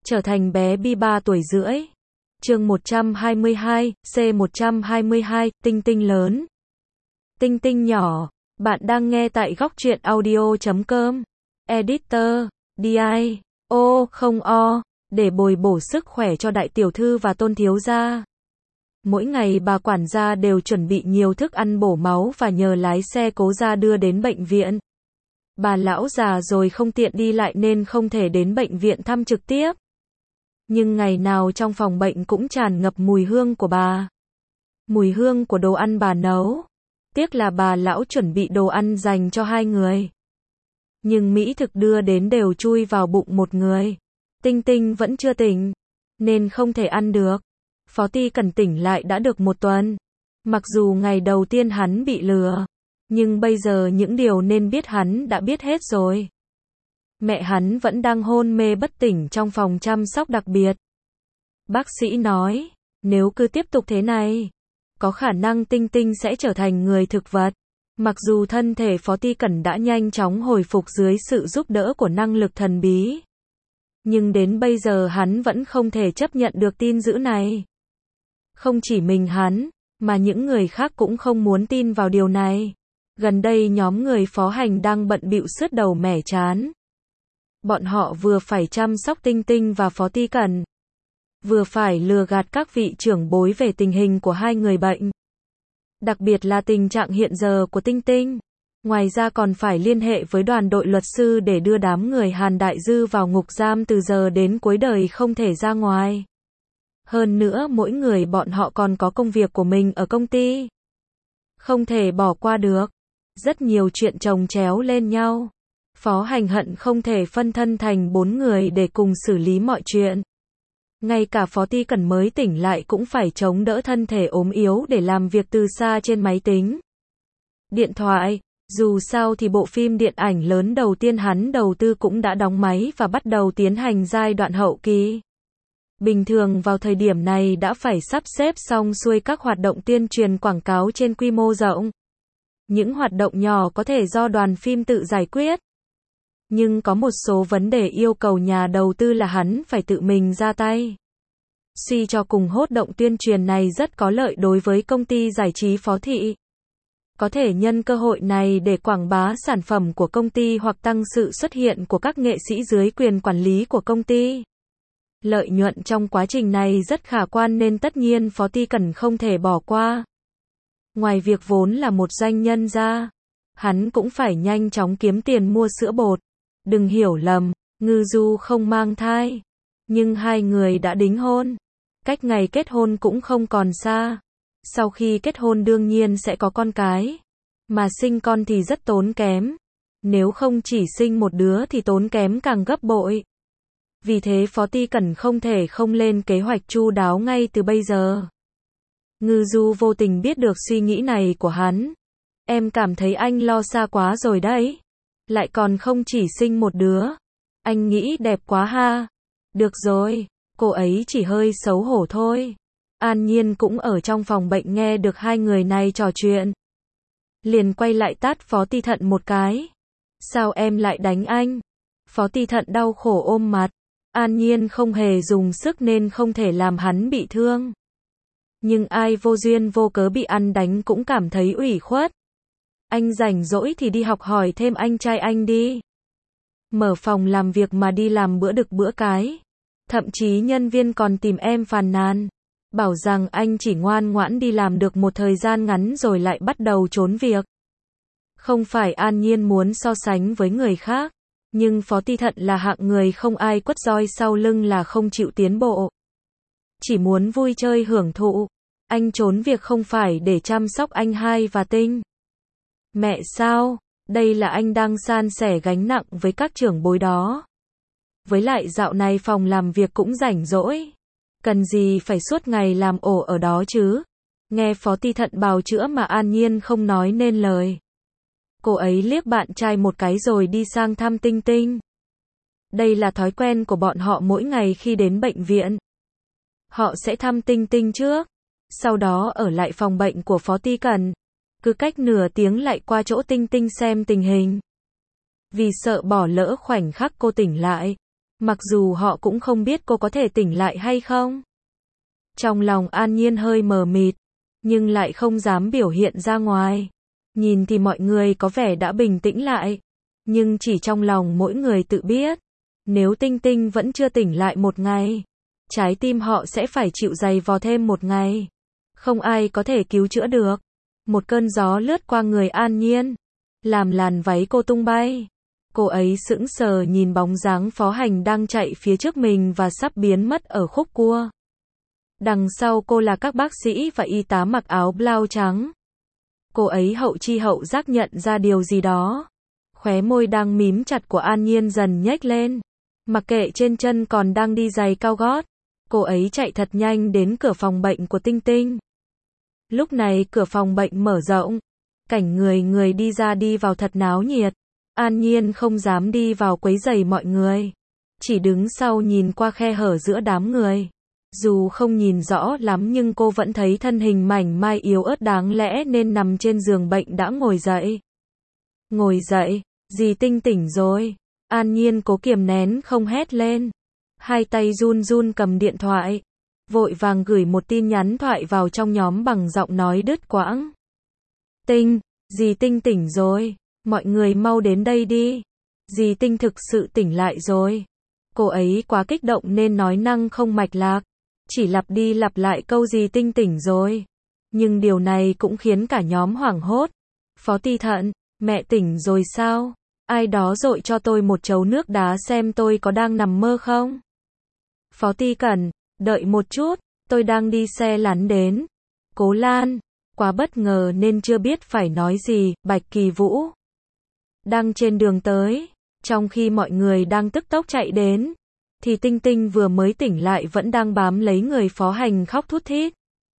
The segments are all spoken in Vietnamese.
trở thành bé Bi 3 tuổi rưỡi. Chương 122, C122, Tinh Tinh lớn. Tinh Tinh nhỏ, bạn đang nghe tại góc truyện audio.com. Editor, DI, không o, để bồi bổ sức khỏe cho đại tiểu thư và tôn thiếu gia. Mỗi ngày bà quản gia đều chuẩn bị nhiều thức ăn bổ máu và nhờ lái xe cố gia đưa đến bệnh viện. Bà lão già rồi không tiện đi lại nên không thể đến bệnh viện thăm trực tiếp. Nhưng ngày nào trong phòng bệnh cũng tràn ngập mùi hương của bà. Mùi hương của đồ ăn bà nấu. Tiếc là bà lão chuẩn bị đồ ăn dành cho 2 người. Nhưng mỹ thực đưa đến đều chui vào bụng một người. Tinh Tinh vẫn chưa tỉnh, nên không thể ăn được. Phó Ti Cần tỉnh lại đã được 1 tuần. Mặc dù ngày đầu tiên hắn bị lừa, nhưng bây giờ những điều nên biết hắn đã biết hết rồi. Mẹ hắn vẫn đang hôn mê bất tỉnh trong phòng chăm sóc đặc biệt. Bác sĩ nói, nếu cứ tiếp tục thế này, có khả năng Tinh Tinh sẽ trở thành người thực vật. Mặc dù thân thể Phó Ti Cẩn đã nhanh chóng hồi phục dưới sự giúp đỡ của năng lực thần bí, nhưng đến bây giờ hắn vẫn không thể chấp nhận được tin dữ này. Không chỉ mình hắn, mà những người khác cũng không muốn tin vào điều này. Gần đây nhóm người Phó Hành đang bận bịu sứt đầu mẻ trán. Bọn họ vừa phải chăm sóc Tinh Tinh và Phó Ti Cẩn, vừa phải lừa gạt các vị trưởng bối về tình hình của 2 người bệnh. Đặc biệt là tình trạng hiện giờ của Tinh Tinh. Ngoài ra còn phải liên hệ với đoàn đội luật sư để đưa đám người Hàn Đại Dư vào ngục giam từ giờ đến cuối đời không thể ra ngoài. Hơn nữa mỗi người bọn họ còn có công việc của mình ở công ty, không thể bỏ qua được. Rất nhiều chuyện chồng chéo lên nhau. Phó Hành hận không thể phân thân thành 4 người để cùng xử lý mọi chuyện. Ngay cả Phó Ti Cẩn mới tỉnh lại cũng phải chống đỡ thân thể ốm yếu để làm việc từ xa trên máy tính, điện thoại. Dù sao thì bộ phim điện ảnh lớn đầu tiên hắn đầu tư cũng đã đóng máy và bắt đầu tiến hành giai đoạn hậu kỳ. Bình thường vào thời điểm này đã phải sắp xếp xong xuôi các hoạt động tuyên truyền quảng cáo trên quy mô rộng. Những hoạt động nhỏ có thể do đoàn phim tự giải quyết. Nhưng có một số vấn đề yêu cầu nhà đầu tư là hắn phải tự mình ra tay. Suy cho cùng hoạt động tuyên truyền này rất có lợi đối với công ty giải trí Phó Thị. Có thể nhân cơ hội này để quảng bá sản phẩm của công ty hoặc tăng sự xuất hiện của các nghệ sĩ dưới quyền quản lý của công ty. Lợi nhuận trong quá trình này rất khả quan nên tất nhiên Phó Ti Cẩn không thể bỏ qua. Ngoài việc vốn là một doanh nhân ra, hắn cũng phải nhanh chóng kiếm tiền mua sữa bột. Đừng hiểu lầm, Ngư Du không mang thai, nhưng 2 người đã đính hôn. Cách ngày kết hôn cũng không còn xa. Sau khi kết hôn đương nhiên sẽ có con cái, mà sinh con thì rất tốn kém. Nếu không chỉ sinh một đứa thì tốn kém càng gấp bội. Vì thế Phó Ti Cẩn không thể không lên kế hoạch chu đáo ngay từ bây giờ. Ngư Du vô tình biết được suy nghĩ này của hắn. Em cảm thấy anh lo xa quá rồi đấy. Lại còn không chỉ sinh một đứa. Anh nghĩ đẹp quá ha. Được rồi, cô ấy chỉ hơi xấu hổ thôi. An Nhiên cũng ở trong phòng bệnh nghe được 2 người này trò chuyện. Liền quay lại tát Phó Ti Thận một cái. Sao em lại đánh anh? Phó Ti Thận đau khổ ôm mặt. An Nhiên không hề dùng sức nên không thể làm hắn bị thương. Nhưng ai vô duyên vô cớ bị ăn đánh cũng cảm thấy ủy khuất. Anh rảnh rỗi thì đi học hỏi thêm anh trai anh đi. Mở phòng làm việc mà đi làm bữa đực bữa cái. Thậm chí nhân viên còn tìm em phàn nàn. Bảo rằng anh chỉ ngoan ngoãn đi làm được một thời gian ngắn rồi lại bắt đầu trốn việc. Không phải An Nhiên muốn so sánh với người khác. Nhưng Phó Ti Thận là hạng người không ai quất roi sau lưng là không chịu tiến bộ. Chỉ muốn vui chơi hưởng thụ. Anh trốn việc không phải để chăm sóc anh hai và Tinh. Mẹ sao? Đây là anh đang san sẻ gánh nặng với các trưởng bối đó. Với lại dạo này phòng làm việc cũng rảnh rỗi. Cần gì phải suốt ngày làm ổ ở đó chứ? Nghe Phó Ti Thận bào chữa mà An Nhiên không nói nên lời. Cô ấy liếc bạn trai một cái rồi đi sang thăm Tinh Tinh. Đây là thói quen của bọn họ mỗi ngày khi đến bệnh viện. Họ sẽ thăm Tinh Tinh trước, sau đó ở lại phòng bệnh của Phó Ti Cẩn. Cứ cách nửa tiếng lại qua chỗ Tinh Tinh xem tình hình. Vì sợ bỏ lỡ khoảnh khắc cô tỉnh lại, Mặc dù họ cũng không biết cô có thể tỉnh lại hay không. Trong lòng An Nhiên hơi mờ mịt, nhưng lại không dám biểu hiện ra ngoài. Nhìn thì mọi người có vẻ đã bình tĩnh lại, nhưng chỉ trong lòng mỗi người tự biết, nếu Tinh Tinh vẫn chưa tỉnh lại một ngày, trái tim họ sẽ phải chịu giày vò thêm một ngày. Không ai có thể cứu chữa được. Một cơn gió lướt qua người An Nhiên, làm làn váy cô tung bay. Cô ấy sững sờ nhìn bóng dáng Phó Hành đang chạy phía trước mình và sắp biến mất ở khúc cua. Đằng sau cô là các bác sĩ và y tá mặc áo blau trắng. Cô ấy hậu chi hậu giác nhận ra điều gì đó. Khóe môi đang mím chặt của An Nhiên dần nhếch lên. Mặc kệ trên chân còn đang đi giày cao gót, cô ấy chạy thật nhanh đến cửa phòng bệnh của Tinh Tinh. Lúc này cửa phòng bệnh mở rộng, cảnh người đi ra đi vào thật náo nhiệt. An Nhiên không dám đi vào quấy rầy mọi người, chỉ đứng sau nhìn qua khe hở giữa đám người. Dù không nhìn rõ lắm nhưng cô vẫn thấy thân hình mảnh mai yếu ớt đáng lẽ nên nằm trên giường bệnh đã ngồi dậy. Ngồi dậy, dì Tinh tỉnh rồi. An Nhiên cố kiềm nén không hét lên. Hai tay run run cầm điện thoại, vội vàng gửi một tin nhắn thoại vào trong nhóm bằng giọng nói đứt quãng. Tinh, dì Tinh tỉnh rồi, mọi người mau đến đây đi. Dì Tinh thực sự tỉnh lại rồi. Cô ấy quá kích động nên nói năng không mạch lạc, chỉ lặp đi lặp lại câu dì Tinh tỉnh rồi. Nhưng điều này cũng khiến cả nhóm hoảng hốt. Phó Ti Thận, mẹ tỉnh rồi sao? Ai đó dội cho tôi một chấu nước đá xem tôi có đang nằm mơ không? Phó Ti Cẩn, đợi một chút, tôi đang đi xe lắn đến. Cố Lan, quá bất ngờ nên chưa biết phải nói gì. Bạch Kỳ Vũ đang trên đường tới, trong khi mọi người đang tức tốc chạy đến, thì Tinh Tinh vừa mới tỉnh lại vẫn đang bám lấy người Phó Hành khóc thút thít.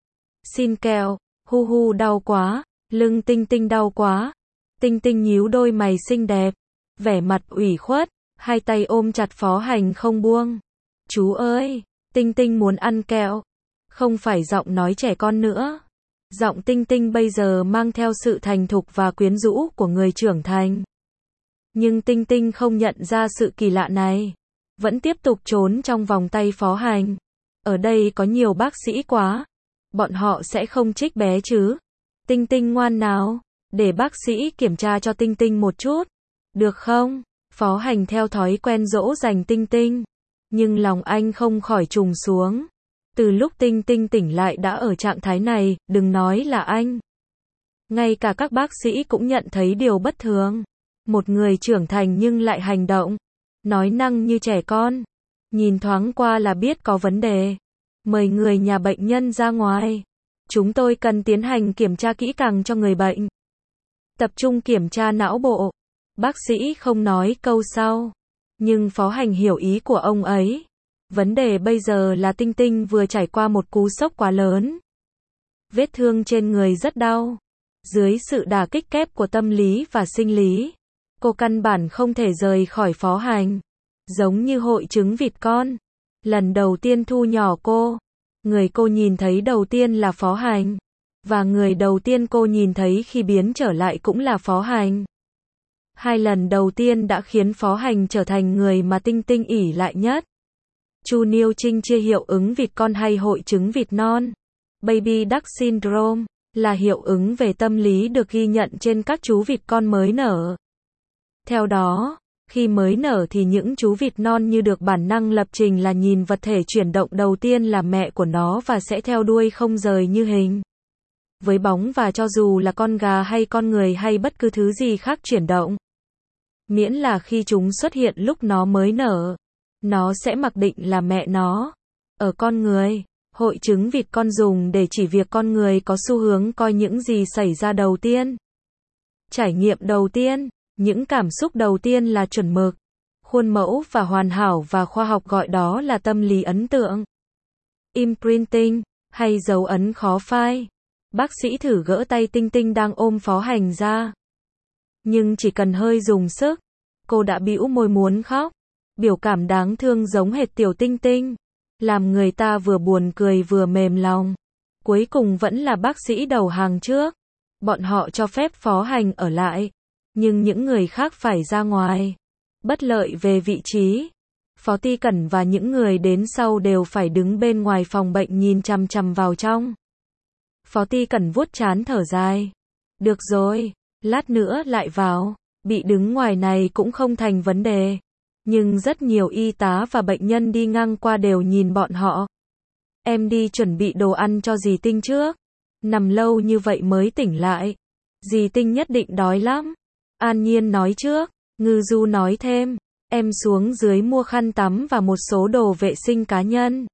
Xin kẹo, hu hu đau quá, lưng Tinh Tinh đau quá. Tinh Tinh nhíu đôi mày xinh đẹp, vẻ mặt ủy khuất, hai tay ôm chặt Phó Hành không buông. Chú ơi, Tinh Tinh muốn ăn kẹo. Không phải giọng nói trẻ con nữa. Giọng Tinh Tinh bây giờ mang theo sự thành thục và quyến rũ của người trưởng thành. Nhưng Tinh Tinh không nhận ra sự kỳ lạ này, vẫn tiếp tục trốn trong vòng tay Phó Hành. Ở đây có nhiều bác sĩ quá, bọn họ sẽ không trích bé chứ. Tinh Tinh ngoan nào, để bác sĩ kiểm tra cho Tinh Tinh một chút, được không? Phó Hành theo thói quen dỗ dành Tinh Tinh, nhưng lòng anh không khỏi trùng xuống. Từ lúc Tinh Tinh tỉnh lại đã ở trạng thái này, đừng nói là anh. Ngay cả các bác sĩ cũng nhận thấy điều bất thường. Một người trưởng thành nhưng lại hành động, nói năng như trẻ con. Nhìn thoáng qua là biết có vấn đề. Mời người nhà bệnh nhân ra ngoài. Chúng tôi cần tiến hành kiểm tra kỹ càng cho người bệnh. Tập trung kiểm tra não bộ. Bác sĩ không nói câu sau, nhưng Phó Hành hiểu ý của ông ấy. Vấn đề bây giờ là Tinh Tinh vừa trải qua một cú sốc quá lớn. Vết thương trên người rất đau. Dưới sự đả kích kép của tâm lý và sinh lý, cô căn bản không thể rời khỏi Phó Hành. Giống như hội chứng vịt con. Lần đầu tiên thu nhỏ cô, người cô nhìn thấy đầu tiên là Phó Hành. Và người đầu tiên cô nhìn thấy khi biến trở lại cũng là Phó Hành. Hai lần đầu tiên đã khiến Phó Hành trở thành người mà Tinh Tinh ỷ lại nhất. Chu Niêu Trinh chia hiệu ứng vịt con hay hội chứng vịt non, Baby Duck Syndrome, là hiệu ứng về tâm lý được ghi nhận trên các chú vịt con mới nở. Theo đó, khi mới nở thì những chú vịt non như được bản năng lập trình là nhìn vật thể chuyển động đầu tiên là mẹ của nó và sẽ theo đuôi không rời như hình với bóng, và cho dù là con gà hay con người hay bất cứ thứ gì khác chuyển động, miễn là khi chúng xuất hiện lúc nó mới nở, nó sẽ mặc định là mẹ nó. Ở con người, hội chứng vịt con dùng để chỉ việc con người có xu hướng coi những gì xảy ra đầu tiên, trải nghiệm đầu tiên, những cảm xúc đầu tiên là chuẩn mực, khuôn mẫu và hoàn hảo, và khoa học gọi đó là tâm lý ấn tượng, imprinting, hay dấu ấn khó phai. Bác sĩ thử gỡ tay Tinh Tinh đang ôm Phó Hành ra. Nhưng chỉ cần hơi dùng sức, cô đã bĩu môi muốn khóc. Biểu cảm đáng thương giống hệt tiểu Tinh Tinh, làm người ta vừa buồn cười vừa mềm lòng. Cuối cùng vẫn là bác sĩ đầu hàng trước. Bọn họ cho phép Phó Hành ở lại, nhưng những người khác phải ra ngoài. Bất lợi về vị trí. Phó Ti Cẩn và những người đến sau đều phải đứng bên ngoài phòng bệnh nhìn chằm chằm vào trong. Phó Ti Cẩn vuốt trán thở dài. Được rồi, lát nữa lại vào, bị đứng ngoài này cũng không thành vấn đề. Nhưng rất nhiều y tá và bệnh nhân đi ngang qua đều nhìn bọn họ. Em đi chuẩn bị đồ ăn cho dì Tinh trước. Nằm lâu như vậy mới tỉnh lại. Dì Tinh nhất định đói lắm. An Nhiên nói trước. Ngư Du nói thêm. Em xuống dưới mua khăn tắm và một số đồ vệ sinh cá nhân.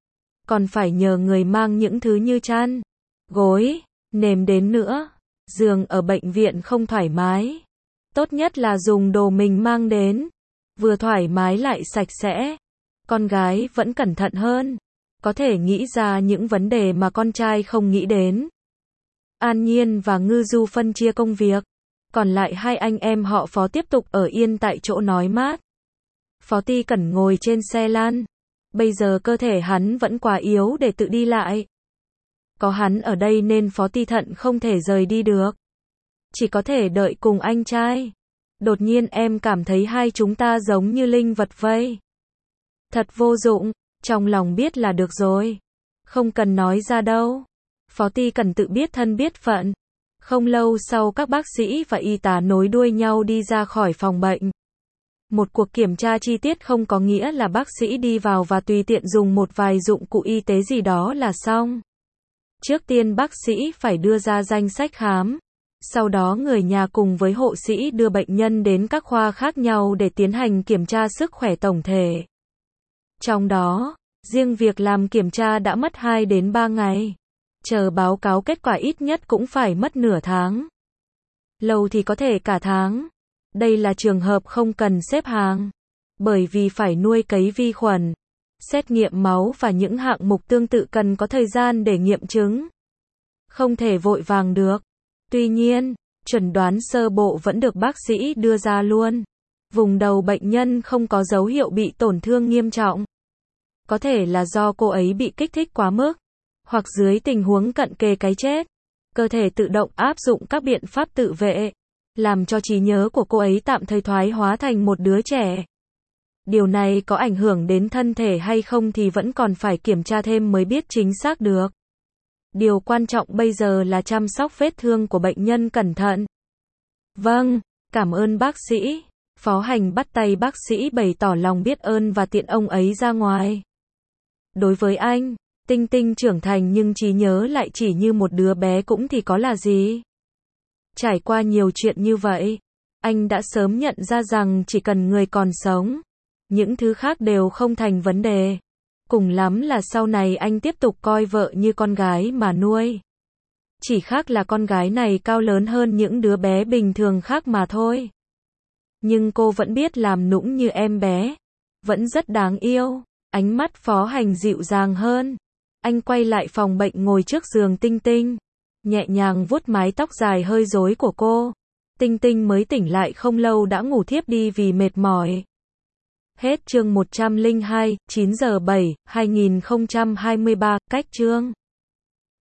Còn phải nhờ người mang những thứ như chăn, gối, nệm đến nữa. Giường ở bệnh viện không thoải mái. Tốt nhất là dùng đồ mình mang đến. Vừa thoải mái lại sạch sẽ. Con gái vẫn cẩn thận hơn. Có thể nghĩ ra những vấn đề mà con trai không nghĩ đến. An Nhiên và Ngư Du phân chia công việc. Còn lại hai anh em họ Phó tiếp tục ở yên tại chỗ nói mát. Phó Ti Cẩn ngồi trên xe lăn. Bây giờ cơ thể hắn vẫn quá yếu để tự đi lại. Có hắn ở đây nên Phó Ti Thận không thể rời đi được. Chỉ có thể đợi cùng anh trai. Đột nhiên em cảm thấy hai chúng ta giống như linh vật vậy. Thật vô dụng, trong lòng biết là được rồi. Không cần nói ra đâu. Phó Ti Cẩn tự biết thân biết phận. Không lâu sau các bác sĩ và y tá nối đuôi nhau đi ra khỏi phòng bệnh. Một cuộc kiểm tra chi tiết không có nghĩa là bác sĩ đi vào và tùy tiện dùng một vài dụng cụ y tế gì đó là xong. Trước tiên bác sĩ phải đưa ra danh sách khám. Sau đó người nhà cùng với hộ sĩ đưa bệnh nhân đến các khoa khác nhau để tiến hành kiểm tra sức khỏe tổng thể. Trong đó, riêng việc làm kiểm tra đã mất 2 đến 3 ngày. Chờ báo cáo kết quả ít nhất cũng phải mất nửa tháng. Lâu thì có thể cả tháng. Đây là trường hợp không cần xếp hàng. Bởi vì phải nuôi cấy vi khuẩn. Xét nghiệm máu và những hạng mục tương tự cần có thời gian để nghiệm chứng. Không thể vội vàng được. Tuy nhiên, chẩn đoán sơ bộ vẫn được bác sĩ đưa ra luôn. Vùng đầu bệnh nhân không có dấu hiệu bị tổn thương nghiêm trọng. Có thể là do cô ấy bị kích thích quá mức. Hoặc dưới tình huống cận kề cái chết. Cơ thể tự động áp dụng các biện pháp tự vệ. Làm cho trí nhớ của cô ấy tạm thời thoái hóa thành một đứa trẻ. Điều này có ảnh hưởng đến thân thể hay không thì vẫn còn phải kiểm tra thêm mới biết chính xác được. Điều quan trọng bây giờ là chăm sóc vết thương của bệnh nhân cẩn thận. Vâng, cảm ơn bác sĩ. Phó Hành bắt tay bác sĩ bày tỏ lòng biết ơn và tiện ông ấy ra ngoài. Đối với anh, Tinh Tinh trưởng thành nhưng trí nhớ lại chỉ như một đứa bé cũng thì có là gì. Trải qua nhiều chuyện như vậy, anh đã sớm nhận ra rằng chỉ cần người còn sống, những thứ khác đều không thành vấn đề. Cùng lắm là sau này anh tiếp tục coi vợ như con gái mà nuôi. Chỉ khác là con gái này cao lớn hơn những đứa bé bình thường khác mà thôi. Nhưng cô vẫn biết làm nũng như em bé. Vẫn rất đáng yêu. Ánh mắt Phó Hành dịu dàng hơn. Anh quay lại phòng bệnh ngồi trước giường Tinh Tinh. Nhẹ nhàng vuốt mái tóc dài hơi rối của cô. Tinh Tinh mới tỉnh lại không lâu đã ngủ thiếp đi vì mệt mỏi. Hết chương 102, 9 giờ 7, 2023, cách chương.